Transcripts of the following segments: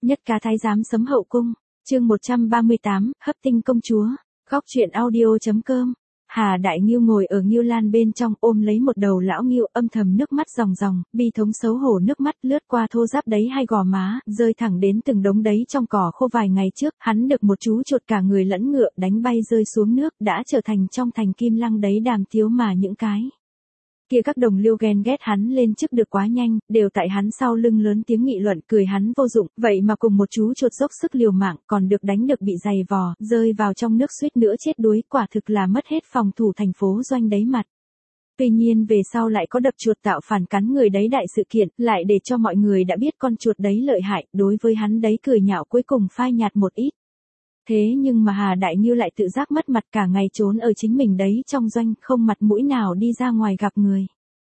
Nhất cá thái giám sấm hậu cung, chương 138, hấp tinh công chúa, góc truyện audio.com. Hà Đại Ngưu ngồi ở Ngưu Lan bên trong ôm lấy một đầu lão ngưu, âm thầm nước mắt ròng ròng, bi thống xấu hổ nước mắt lướt qua thô ráp đấy hai gò má, rơi thẳng đến từng đống đấy trong cỏ khô vài ngày trước, hắn được một chú chuột cả người lẫn ngựa đánh bay rơi xuống nước, đã trở thành trong thành Kim Lăng đấy đàm tiếu mà những cái kia các đồng liêu ghen ghét hắn lên chức được quá nhanh, đều tại hắn sau lưng lớn tiếng nghị luận cười hắn vô dụng, vậy mà cùng một chú chuột dốc sức liều mạng còn được đánh được bị giày vò, rơi vào trong nước suýt nữa chết đuối, quả thực là mất hết phòng thủ thành phố doanh đấy mặt. Tuy nhiên về sau lại có đập chuột tạo phản cắn người đấy đại sự kiện, lại để cho mọi người đã biết con chuột đấy lợi hại, đối với hắn đấy cười nhạo cuối cùng phai nhạt một ít. Thế nhưng mà Hà Đại Ngưu lại tự giác mất mặt cả ngày trốn ở chính mình đấy trong doanh, không mặt mũi nào đi ra ngoài gặp người.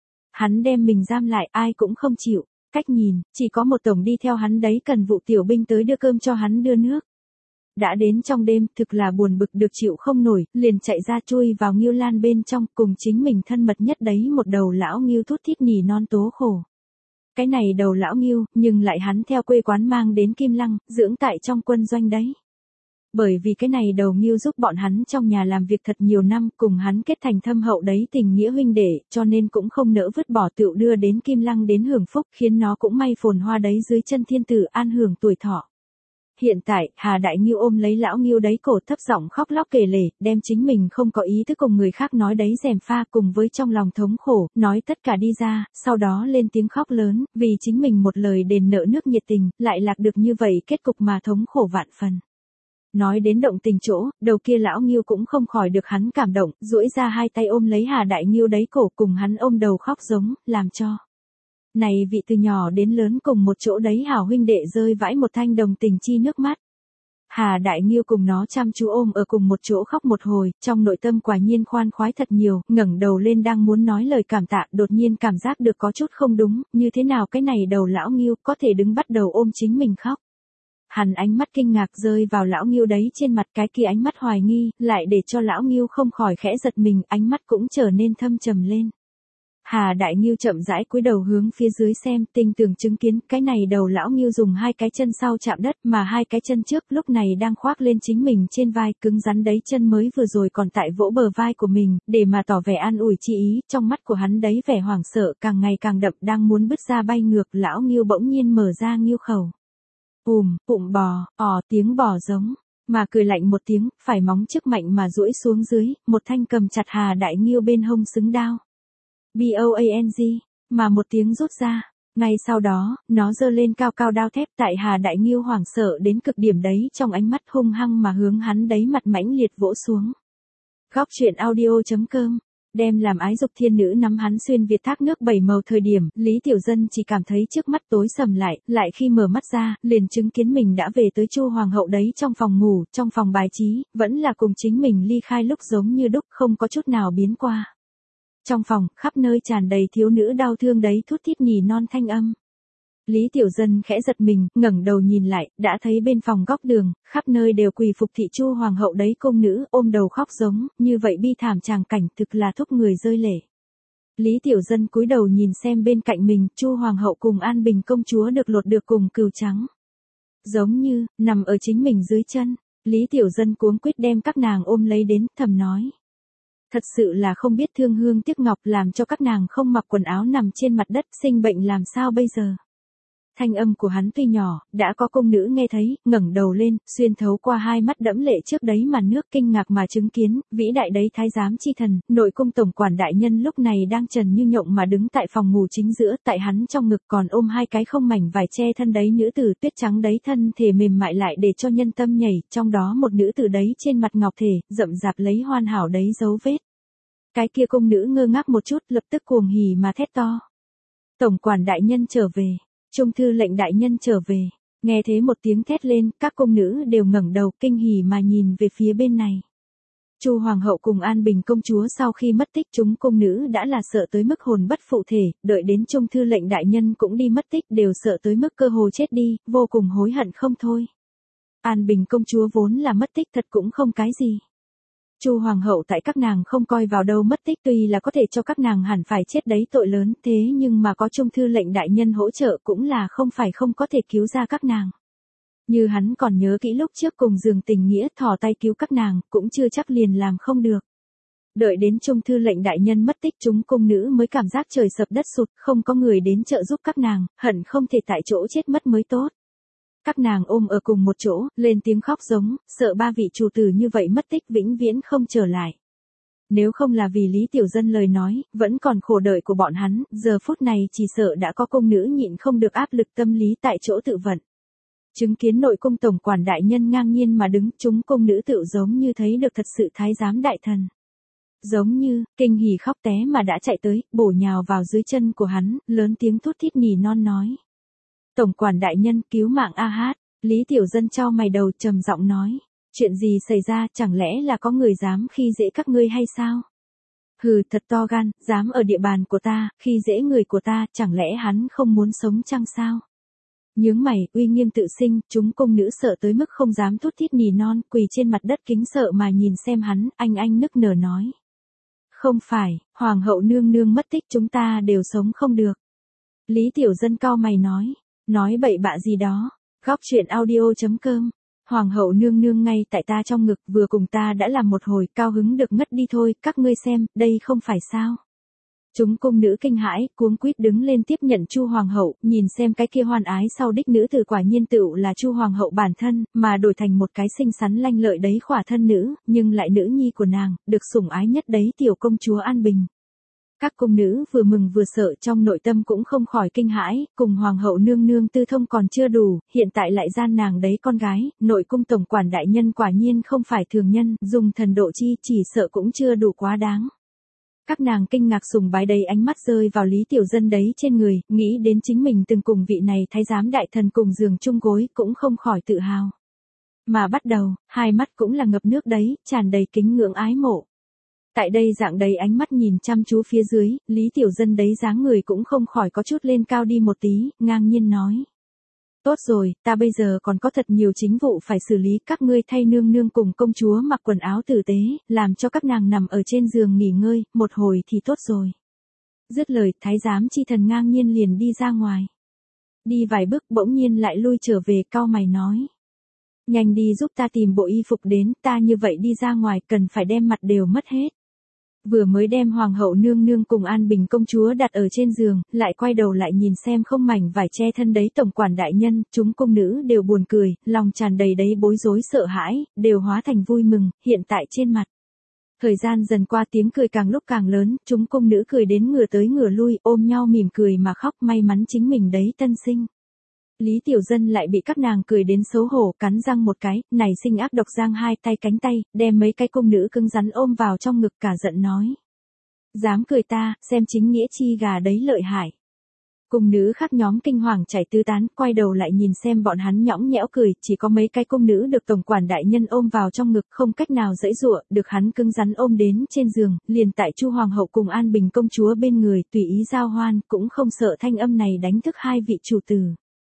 Hắn đem mình giam lại ai cũng không chịu, cách nhìn, chỉ có một tổng đi theo hắn đấy cần vụ tiểu binh tới đưa cơm cho hắn đưa nước. Đã đến trong đêm, thực là buồn bực được chịu không nổi, liền chạy ra chui vào Ngưu Lan bên trong cùng chính mình thân mật nhất đấy một đầu lão ngưu thút thít nỉ non tố khổ. Cái này đầu lão ngưu, nhưng lại hắn theo quê quán mang đến Kim Lăng, dưỡng tại trong quân doanh đấy. Bởi vì cái này đầu ngưu giúp bọn hắn trong nhà làm việc thật nhiều năm, cùng hắn kết thành thâm hậu đấy tình nghĩa huynh đệ, cho nên cũng không nỡ vứt bỏ tựu đưa đến Kim Lăng đến hưởng phúc, khiến nó cũng may phồn hoa đấy dưới chân thiên tử an hưởng tuổi thọ. Hiện tại, Hà Đại Ngưu ôm lấy lão ngưu đấy cổ thấp giọng khóc lóc kể lể, đem chính mình không có ý thức cùng người khác nói đấy gièm pha cùng với trong lòng thống khổ, nói tất cả đi ra, sau đó lên tiếng khóc lớn, vì chính mình một lời đền nợ nước nhiệt tình, lại lạc được như vậy kết cục mà thống khổ vạn phần. Nói đến động tình chỗ, đầu kia lão ngưu cũng không khỏi được hắn cảm động, duỗi ra hai tay ôm lấy Hà Đại Ngưu đấy cổ cùng hắn ôm đầu khóc giống, làm cho này vị từ nhỏ đến lớn cùng một chỗ đấy hảo huynh đệ rơi vãi một thanh đồng tình chi nước mắt. Hà Đại Ngưu cùng nó chăm chú ôm ở cùng một chỗ khóc một hồi, trong nội tâm quả nhiên khoan khoái thật nhiều, ngẩng đầu lên đang muốn nói lời cảm tạ, đột nhiên cảm giác được có chút không đúng, như thế nào cái này đầu lão ngưu có thể đứng bắt đầu ôm chính mình khóc. Hắn ánh mắt kinh ngạc rơi vào lão ngưu đấy trên mặt, cái kia ánh mắt hoài nghi, lại để cho lão ngưu không khỏi khẽ giật mình, ánh mắt cũng trở nên thâm trầm lên. Hà Đại Ngưu chậm rãi cúi đầu hướng phía dưới xem, tinh tường chứng kiến, cái này đầu lão ngưu dùng hai cái chân sau chạm đất, mà hai cái chân trước lúc này đang khoác lên chính mình trên vai, cứng rắn đấy chân mới vừa rồi còn tại vỗ bờ vai của mình, để mà tỏ vẻ an ủi chi ý, trong mắt của hắn đấy vẻ hoảng sợ càng ngày càng đậm, đang muốn bứt ra bay ngược, lão ngưu bỗng nhiên mở ra ngưu khẩu. Bụng bò, tiếng bò giống, mà cười lạnh một tiếng, phải móng trước mạnh mà duỗi xuống dưới, một thanh cầm chặt Hà Đại Ngưu bên hông xứng đao. BOANG, mà một tiếng rút ra, ngay sau đó, nó giơ lên cao cao đao thép tại Hà Đại Ngưu hoảng sợ đến cực điểm đấy trong ánh mắt hung hăng mà hướng hắn đấy mặt mãnh liệt vỗ xuống. Góc truyện audio.com. Đem làm ái dục thiên nữ nắm hắn xuyên Việt thác nước bảy màu thời điểm, Lý Tiểu Dân chỉ cảm thấy trước mắt tối sầm lại khi mở mắt ra, liền chứng kiến mình đã về tới Chu Hoàng hậu đấy trong phòng ngủ, trong phòng bài trí, vẫn là cùng chính mình ly khai lúc giống như đúc, không có chút nào biến qua. Trong phòng, khắp nơi tràn đầy thiếu nữ đau thương đấy thút thít nỉ non thanh âm. Lý Tiểu Dân khẽ giật mình, ngẩng đầu nhìn lại, đã thấy bên phòng góc đường, khắp nơi đều quỳ phục thị Chu Hoàng hậu đấy cung nữ, ôm đầu khóc giống, như vậy bi thảm tràng cảnh thực là thúc người rơi lệ. Lý Tiểu Dân cúi đầu nhìn xem bên cạnh mình, Chu Hoàng hậu cùng An Bình công chúa được lột được cùng cừu trắng. Giống như, nằm ở chính mình dưới chân, Lý Tiểu Dân cuống quýt đem các nàng ôm lấy đến, thầm nói. Thật sự là không biết thương hương tiếc ngọc, làm cho các nàng không mặc quần áo nằm trên mặt đất, sinh bệnh làm sao bây giờ. Thanh âm của hắn tuy nhỏ, đã có cung nữ nghe thấy, ngẩng đầu lên, xuyên thấu qua hai mắt đẫm lệ trước đấy màn nước kinh ngạc mà chứng kiến, vĩ đại đấy thái giám chi thần, nội cung tổng quản đại nhân lúc này đang trần như nhộng mà đứng tại phòng ngủ chính giữa, tại hắn trong ngực còn ôm hai cái không mảnh vải che thân đấy nữ tử tuyết trắng đấy thân thể mềm mại lại để cho nhân tâm nhảy, trong đó một nữ tử đấy trên mặt ngọc thể, rậm rạp lấy hoàn hảo đấy dấu vết. Cái kia cung nữ ngơ ngác một chút, lập tức cuồng hỉ mà thét to. Tổng quản đại nhân trở về. Trung thư lệnh đại nhân trở về. Nghe thế một tiếng thét lên, các cung nữ đều ngẩng đầu kinh hỉ mà nhìn về phía bên này. Chu Hoàng hậu cùng An Bình công chúa sau khi mất tích, chúng cung nữ đã là sợ tới mức hồn bất phụ thể, đợi đến Trung thư lệnh đại nhân cũng đi mất tích đều sợ tới mức cơ hồ chết đi, vô cùng hối hận không thôi. An Bình công chúa vốn là mất tích thật cũng không cái gì. Chu Hoàng hậu tại các nàng không coi vào đâu mất tích, tuy là có thể cho các nàng hẳn phải chết đấy tội lớn, thế nhưng mà có Trung thư lệnh đại nhân hỗ trợ cũng là không phải không có thể cứu ra các nàng. Như hắn còn nhớ kỹ lúc trước cùng giường tình nghĩa thò tay cứu các nàng, cũng chưa chắc liền làm không được. Đợi đến trung thư lệnh đại nhân mất tích, chúng cung nữ mới cảm giác trời sập đất sụt, không có người đến trợ giúp các nàng, hận không thể tại chỗ chết mất mới tốt. Các nàng ôm ở cùng một chỗ, lên tiếng khóc giống, sợ ba vị chủ tử như vậy mất tích vĩnh viễn không trở lại. Nếu không là vì Lý Tiểu Dân lời nói, vẫn còn khổ đợi của bọn hắn, giờ phút này chỉ sợ đã có cung nữ nhịn không được áp lực tâm lý tại chỗ tự vận. Chứng kiến nội cung tổng quản đại nhân ngang nhiên mà đứng, chúng cung nữ tự giống như thấy được thật sự thái giám đại thần. Giống như, kinh hỉ khóc té mà đã chạy tới, bổ nhào vào dưới chân của hắn, lớn tiếng thút thít nỉ non nói. Tổng quản đại nhân cứu mạng a hát, Lý Tiểu Dân chau mày đầu trầm giọng nói. Chuyện gì xảy ra, chẳng lẽ là có người dám khi dễ các ngươi hay sao? Hừ, thật to gan, dám ở địa bàn của ta, khi dễ người của ta, chẳng lẽ hắn không muốn sống chăng sao? Nhướng mày, uy nghiêm tự sinh, chúng cung nữ sợ tới mức không dám thút thít nỉ non, quỳ trên mặt đất kính sợ mà nhìn xem hắn, anh nức nở nói. Không phải, hoàng hậu nương nương mất tích chúng ta đều sống không được. Lý Tiểu Dân cau mày nói bậy bạ gì đó. Góc truyện audio.com. Hoàng hậu nương nương ngay tại ta trong ngực vừa cùng ta đã làm một hồi, cao hứng được ngất đi thôi, các ngươi xem, đây không phải sao. Chúng cung nữ kinh hãi, cuống quýt đứng lên tiếp nhận Chu hoàng hậu, nhìn xem cái kia hoan ái sau đích nữ tử quả nhiên tựu là Chu hoàng hậu bản thân, mà đổi thành một cái xinh xắn lanh lợi đấy khỏa thân nữ, nhưng lại nữ nhi của nàng, được sủng ái nhất đấy tiểu công chúa An Bình. Các cung nữ vừa mừng vừa sợ, trong nội tâm cũng không khỏi kinh hãi, cùng hoàng hậu nương nương tư thông còn chưa đủ, hiện tại lại gian nàng đấy con gái, nội cung tổng quản đại nhân quả nhiên không phải thường nhân, dùng thần độ chi chỉ sợ cũng chưa đủ quá đáng. Các nàng kinh ngạc sùng bái đầy ánh mắt rơi vào Lý Tiểu Dân đấy trên người, nghĩ đến chính mình từng cùng vị này thái giám đại thần cùng giường chung gối, cũng không khỏi tự hào. Mà bắt đầu, hai mắt cũng là ngập nước đấy, tràn đầy kính ngưỡng ái mộ. Tại đây dạng đầy ánh mắt nhìn chăm chú phía dưới, Lý Tiểu Dân đấy dáng người cũng không khỏi có chút lên cao đi một tí, ngang nhiên nói. Tốt rồi, ta bây giờ còn có thật nhiều chính vụ phải xử lý, các ngươi thay nương nương cùng công chúa mặc quần áo tử tế, làm cho các nàng nằm ở trên giường nghỉ ngơi, một hồi thì tốt rồi. Dứt lời, thái giám chi thần ngang nhiên liền đi ra ngoài. Đi vài bước bỗng nhiên lại lui trở về, cau mày nói. Nhanh đi giúp ta tìm bộ y phục đến, ta như vậy đi ra ngoài cần phải đem mặt đều mất hết. Vừa mới đem hoàng hậu nương nương cùng An Bình công chúa đặt ở trên giường, lại quay đầu lại nhìn xem không mảnh vải che thân đấy tổng quản đại nhân, chúng cung nữ đều buồn cười, lòng tràn đầy đấy bối rối sợ hãi, đều hóa thành vui mừng, hiện tại trên mặt. Thời gian dần qua tiếng cười càng lúc càng lớn, chúng cung nữ cười đến ngửa tới ngửa lui, ôm nhau mỉm cười mà khóc, may mắn chính mình đấy tân sinh. Lý Tiểu Dân lại bị các nàng cười đến xấu hổ, cắn răng một cái, này sinh ác độc giang hai tay cánh tay, đem mấy cái cung nữ cứng rắn ôm vào trong ngực cả giận nói. Dám cười ta, xem chính nghĩa chi gà đấy lợi hại. Cung nữ khác nhóm kinh hoàng chảy tứ tán, quay đầu lại nhìn xem bọn hắn nhõng nhẽo cười, chỉ có mấy cái cung nữ được tổng quản đại nhân ôm vào trong ngực không cách nào giãy giụa, được hắn cứng rắn ôm đến trên giường, liền tại Chu hoàng hậu cùng An Bình công chúa bên người, tùy ý giao hoan, cũng không sợ thanh âm này đánh thức hai vị chủ tử.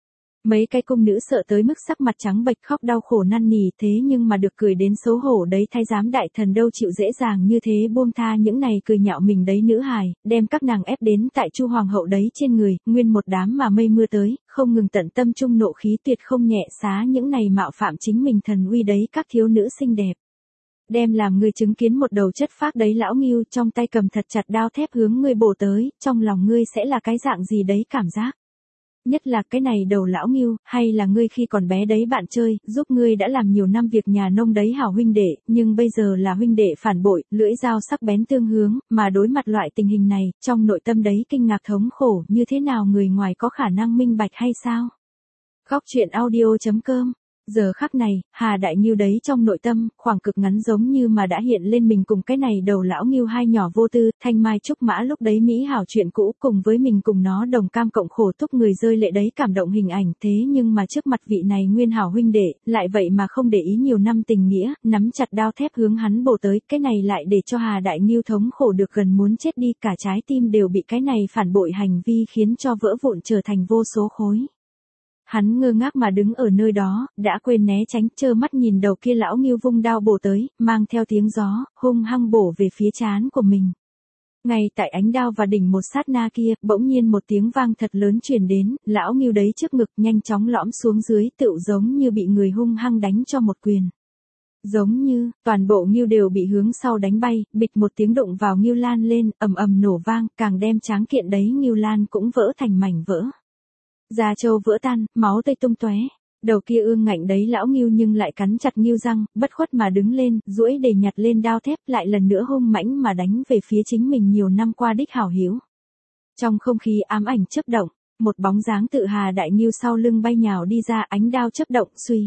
Mấy cái cung nữ sợ tới mức sắc mặt trắng bệch khóc đau khổ năn nỉ, thế nhưng mà được cười đến xấu hổ đấy thái giám đại thần đâu chịu dễ dàng như thế buông tha những này cười nhạo mình đấy nữ hài, đem các nàng ép đến tại Chu hoàng hậu đấy trên người, nguyên một đám mà mây mưa tới, không ngừng tận tâm trung nộ khí tuyệt không nhẹ xá những này mạo phạm chính mình thần uy đấy các thiếu nữ xinh đẹp. Đem làm người chứng kiến một đầu chất phác đấy lão Ngưu trong tay cầm thật chặt đao thép hướng ngươi bổ tới, trong lòng ngươi sẽ là cái dạng gì đấy cảm giác. Nhất là cái này đầu lão Ngưu, hay là ngươi khi còn bé đấy bạn chơi, giúp ngươi đã làm nhiều năm việc nhà nông đấy hảo huynh đệ, nhưng bây giờ là huynh đệ phản bội, lưỡi dao sắc bén tương hướng, mà đối mặt loại tình hình này, trong nội tâm đấy kinh ngạc thống khổ, như thế nào người ngoài có khả năng minh bạch hay sao? Góc truyện audio.com. Giờ khắc này, Hà Đại Ngưu đấy trong nội tâm, khoảng cực ngắn giống như mà đã hiện lên mình cùng cái này đầu lão Ngưu hai nhỏ vô tư, thanh mai trúc mã lúc đấy Mỹ hảo chuyện cũ cùng với mình cùng nó đồng cam cộng khổ thúc người rơi lệ đấy cảm động hình ảnh thế nhưng mà trước mặt vị này nguyên hảo huynh đệ, lại vậy mà không để ý nhiều năm tình nghĩa, nắm chặt đao thép hướng hắn bổ tới, cái này lại để cho Hà Đại Ngưu thống khổ được gần muốn chết đi, cả trái tim đều bị cái này phản bội hành vi khiến cho vỡ vụn trở thành vô số khối. Hắn ngơ ngác mà đứng ở nơi đó, đã quên né tránh, trơ mắt nhìn đầu kia lão Ngưu vung đao bổ tới, mang theo tiếng gió, hung hăng bổ về phía trán của mình. Ngay tại ánh đao và đỉnh một sát na kia, bỗng nhiên một tiếng vang thật lớn truyền đến, lão Ngưu đấy trước ngực nhanh chóng lõm xuống dưới, tựu giống như bị người hung hăng đánh cho một quyền. Giống như, toàn bộ Ngưu đều bị hướng sau đánh bay, bịch một tiếng đụng vào Ngưu Lan lên, ầm ầm nổ vang, càng đem tráng kiện đấy Ngưu Lan cũng vỡ thành mảnh vỡ. Da trâu vỡ tan, máu tươi tung tóe. Đầu kia ương ngạnh đấy lão Ngưu nhưng lại cắn chặt Ngưu răng, bất khuất mà đứng lên, duỗi để nhặt lên đao thép, lại lần nữa hung mãnh mà đánh về phía chính mình nhiều năm qua đích hảo hữu. Trong không khí ám ảnh chớp động, một bóng dáng tự Hà Đại Ngưu sau lưng bay nhào đi ra, ánh đao chớp động suy.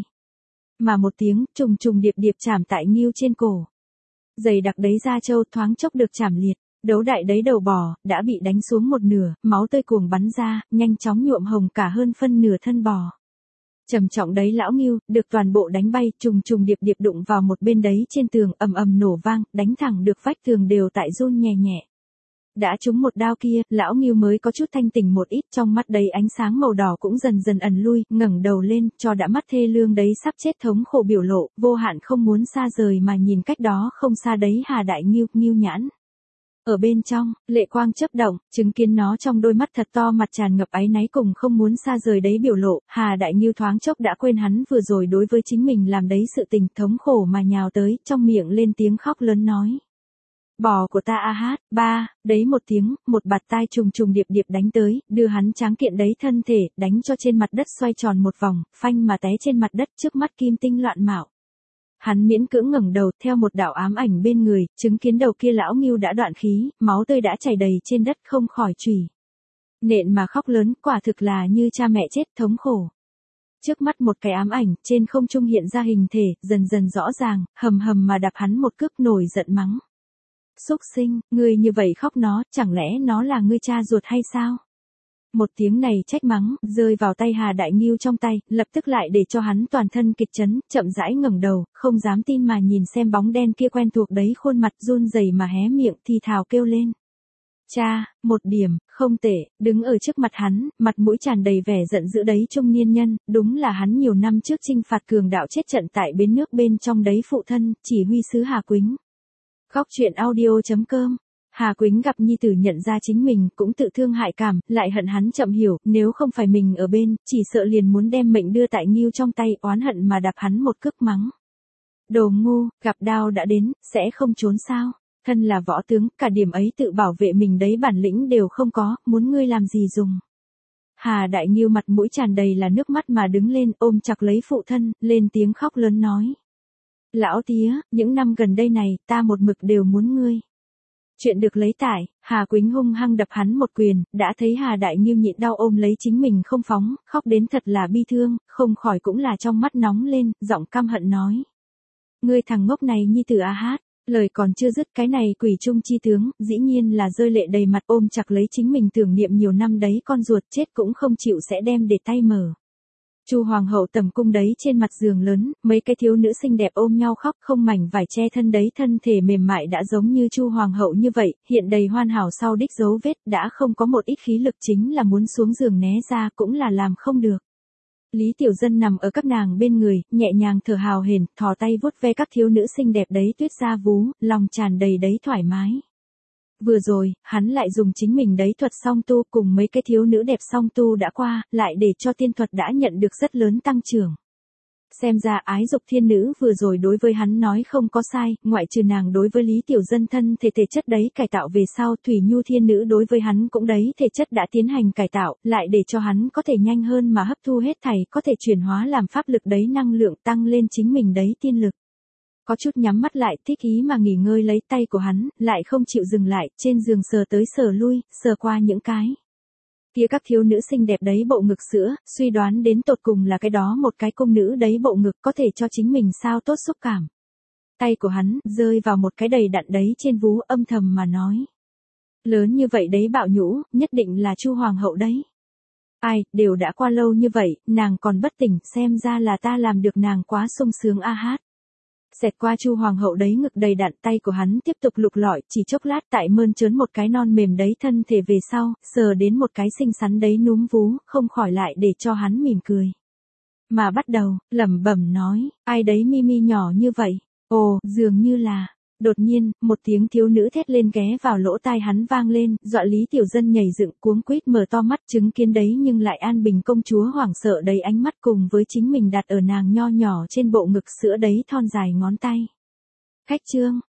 Mà một tiếng trùng trùng điệp điệp chạm tại Ngưu trên cổ. Dày đặc đấy da trâu thoáng chốc được chạm liệt, đấu đại đấy đầu bò, đã bị đánh xuống một nửa, máu tươi cuồng bắn ra, nhanh chóng nhuộm hồng cả hơn phân nửa thân bò. Trầm trọng đấy lão Ngưu, được toàn bộ đánh bay, trùng trùng điệp điệp đụng vào một bên đấy trên tường, ầm ầm nổ vang, đánh thẳng được vách tường đều tại run nhẹ nhẹ. Đã trúng một đao kia, lão Ngưu mới có chút thanh tỉnh một ít, trong mắt đấy ánh sáng màu đỏ cũng dần dần ẩn lui, ngẩng đầu lên, cho đã mắt thê lương đấy sắp chết thống khổ biểu lộ, vô hạn không muốn xa rời mà nhìn cách đó không xa đấy Hà Đại Ngưu, Ngưu nhãn. Ở bên trong, lệ quang chớp động, chứng kiến nó trong đôi mắt thật to mặt tràn ngập áy náy cùng không muốn xa rời đấy biểu lộ, Hà Đại Ngưu thoáng chốc đã quên hắn vừa rồi đối với chính mình làm đấy sự tình thống khổ mà nhào tới, trong miệng lên tiếng khóc lớn nói. Bò của ta a hát, ba, đấy một tiếng, một bạt tai trùng trùng điệp điệp đánh tới, đưa hắn tráng kiện đấy thân thể, đánh cho trên mặt đất xoay tròn một vòng, phanh mà té trên mặt đất trước mắt kim tinh loạn mạo. Hắn miễn cưỡng ngẩng đầu, theo một đạo ám ảnh bên người, chứng kiến đầu kia lão Ngưu đã đoạn khí, máu tươi đã chảy đầy trên đất không khỏi chùy. Nện mà khóc lớn, quả thực là như cha mẹ chết thống khổ. Trước mắt một cái ám ảnh, trên không trung hiện ra hình thể, dần dần rõ ràng, hầm hầm mà đạp hắn một cước nổi giận mắng. Xúc sinh, ngươi như vậy khóc nó, chẳng lẽ nó là ngươi cha ruột hay sao? Một tiếng này trách mắng, rơi vào tay Hà Đại Ngưu trong tay, lập tức lại để cho hắn toàn thân kịch chấn, chậm rãi ngẩng đầu, không dám tin mà nhìn xem bóng đen kia quen thuộc đấy, khuôn mặt run rẩy mà hé miệng thì thào kêu lên. Cha, một điểm, không tệ, đứng ở trước mặt hắn, mặt mũi tràn đầy vẻ giận dữ đấy trung niên nhân, đúng là hắn nhiều năm trước chinh phạt cường đạo chết trận tại bến nước bên trong đấy phụ thân, chỉ huy sứ Hà Quýnh. Góc truyện audio.com. Hà Quýnh gặp nhi tử nhận ra chính mình, cũng tự thương hại cảm, lại hận hắn chậm hiểu, nếu không phải mình ở bên, chỉ sợ liền muốn đem mệnh đưa tại Ngưu trong tay, oán hận mà đạp hắn một cước mắng. Đồ ngu, gặp đao đã đến, sẽ không trốn sao? Thân là võ tướng, cả điểm ấy tự bảo vệ mình đấy bản lĩnh đều không có, muốn ngươi làm gì dùng? Hà Đại Ngưu mặt mũi tràn đầy là nước mắt mà đứng lên, ôm chặt lấy phụ thân, lên tiếng khóc lớn nói. Lão tía, những năm gần đây này, ta một mực đều muốn ngươi. Chuyện được lấy tải, Hà Quýnh hung hăng đập hắn một quyền, đã thấy Hà Đại Ngưu nhịn đau ôm lấy chính mình không phóng, khóc đến thật là bi thương, không khỏi cũng là trong mắt nóng lên, giọng căm hận nói. Ngươi thằng ngốc này nhi tử a hát, lời còn chưa dứt cái này quỷ trung chi tướng, dĩ nhiên là rơi lệ đầy mặt ôm chặt lấy chính mình tưởng niệm nhiều năm đấy con ruột chết cũng không chịu sẽ đem để tay mở. Chu hoàng hậu tầm cung đấy trên mặt giường lớn, mấy cái thiếu nữ xinh đẹp ôm nhau khóc không mảnh vải che thân đấy thân thể mềm mại đã giống như Chu hoàng hậu như vậy, hiện đầy hoàn hảo sau đích dấu vết đã không có một ít khí lực chính là muốn xuống giường né ra cũng là làm không được. Lý Tiểu Dân nằm ở các nàng bên người, nhẹ nhàng thở hào hển, thò tay vuốt ve các thiếu nữ xinh đẹp đấy tuyết da vú, lòng tràn đầy đấy thoải mái. Vừa rồi, hắn lại dùng chính mình đấy thuật song tu cùng mấy cái thiếu nữ đẹp song tu đã qua, lại để cho tiên thuật đã nhận được rất lớn tăng trưởng. Xem ra ái dục thiên nữ vừa rồi đối với hắn nói không có sai, ngoại trừ nàng đối với Lý Tiểu Dân thân thể chất đấy cải tạo về sau, Thủy Nhu thiên nữ đối với hắn cũng đấy thể chất đã tiến hành cải tạo, lại để cho hắn có thể nhanh hơn mà hấp thu hết thảy, có thể chuyển hóa làm pháp lực đấy năng lượng tăng lên chính mình đấy tiên lực. Có chút nhắm mắt lại, thích ý mà nghỉ ngơi lấy tay của hắn, lại không chịu dừng lại, trên giường sờ tới sờ lui, sờ qua những cái. Kia các thiếu nữ xinh đẹp đấy bộ ngực sữa, suy đoán đến tột cùng là cái đó một cái cung nữ đấy bộ ngực có thể cho chính mình sao tốt xúc cảm. Tay của hắn, rơi vào một cái đầy đặn đấy trên vú âm thầm mà nói. Lớn như vậy đấy bạo nhũ, nhất định là Chu hoàng hậu đấy. Ai, đều đã qua lâu như vậy, nàng còn bất tỉnh, xem ra là ta làm được nàng quá sung sướng a hát. Xẹt qua Chu hoàng hậu đấy ngực đầy đặn, tay của hắn tiếp tục lục lọi, chỉ chốc lát tại mơn trớn một cái non mềm đấy thân thể về sau, sờ đến một cái xinh xắn đấy núm vú, không khỏi lại để cho hắn mỉm cười. Mà bắt đầu, lẩm bẩm nói, ai đấy mi mi nhỏ như vậy, ồ, dường như là, Đột nhiên, một tiếng thiếu nữ thét lên ghé vào lỗ tai hắn vang lên, dọa Lý Tiểu Dân nhảy dựng cuống quýt mở to mắt chứng kiến đấy nhưng lại An Bình công chúa hoảng sợ đầy ánh mắt cùng với chính mình đặt ở nàng nho nhỏ trên bộ ngực sữa đấy thon dài ngón tay. Khách trương,